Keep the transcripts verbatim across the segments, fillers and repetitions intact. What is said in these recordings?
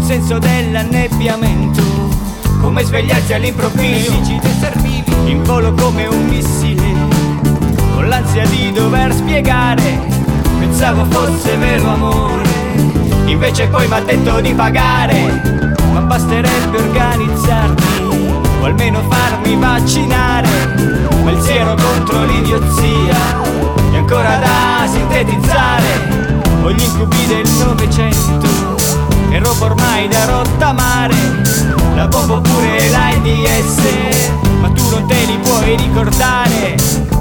senso dell'annebbiamento, come svegliarsi all'improvviso, in volo come un missile, con l'ansia di dover spiegare. Pensavo fosse vero amore, invece poi m'ha detto di pagare. Ma basterebbe organizzarmi, o almeno farmi vaccinare. Ma il siero contro l'idiozia è ancora da sintetizzare. Ho gli incubi del Novecento e roba ormai da rottamare. La bomba oppure l'AIDS, ma tu non te li puoi ricordare.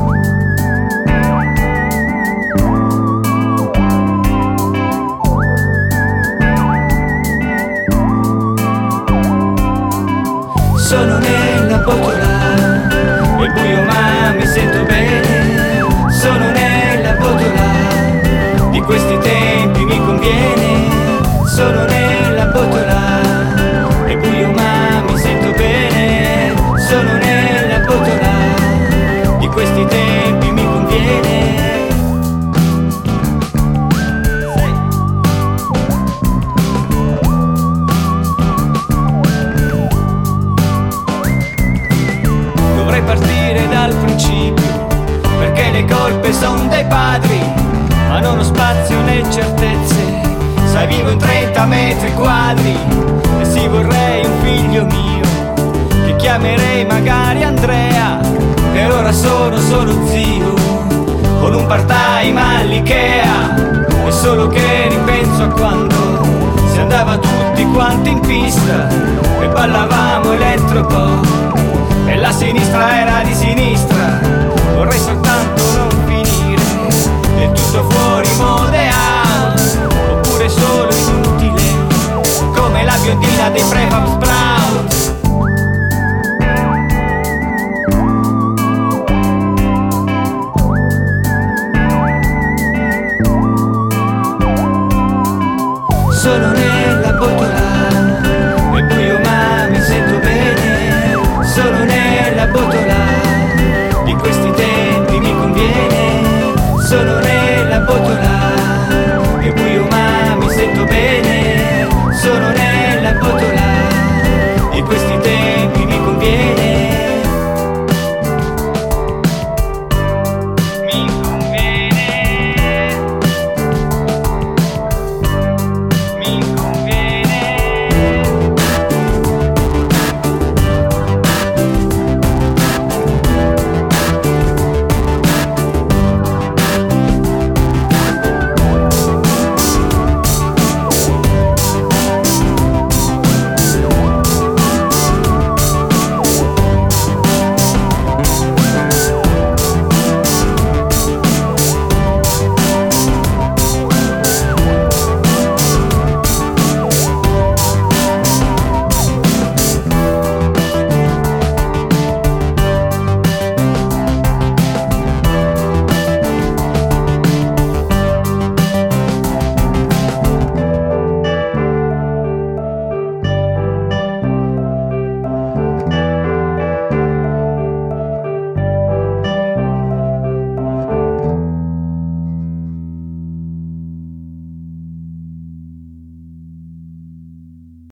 Sono nella botola, è buio ma mi sento bene. Sono nella botola, di questi tempi mi conviene. Sono nella botola, è buio ma mi sento bene. Sono nella botola, di questi tempi mi conviene. Dovrei partire dal principio, perché le colpe son dei padri, ma non ho spazio né certezze. Sai, vivo in trenta metri quadri e sì, vorrei un figlio mio che chiamerei magari Andrea. Per ora sono solo zio, con un part-time all'Ikea. E solo che ripenso a quando si andava tutti quanti in pista e ballavamo elettropop, e la sinistra era di sinistra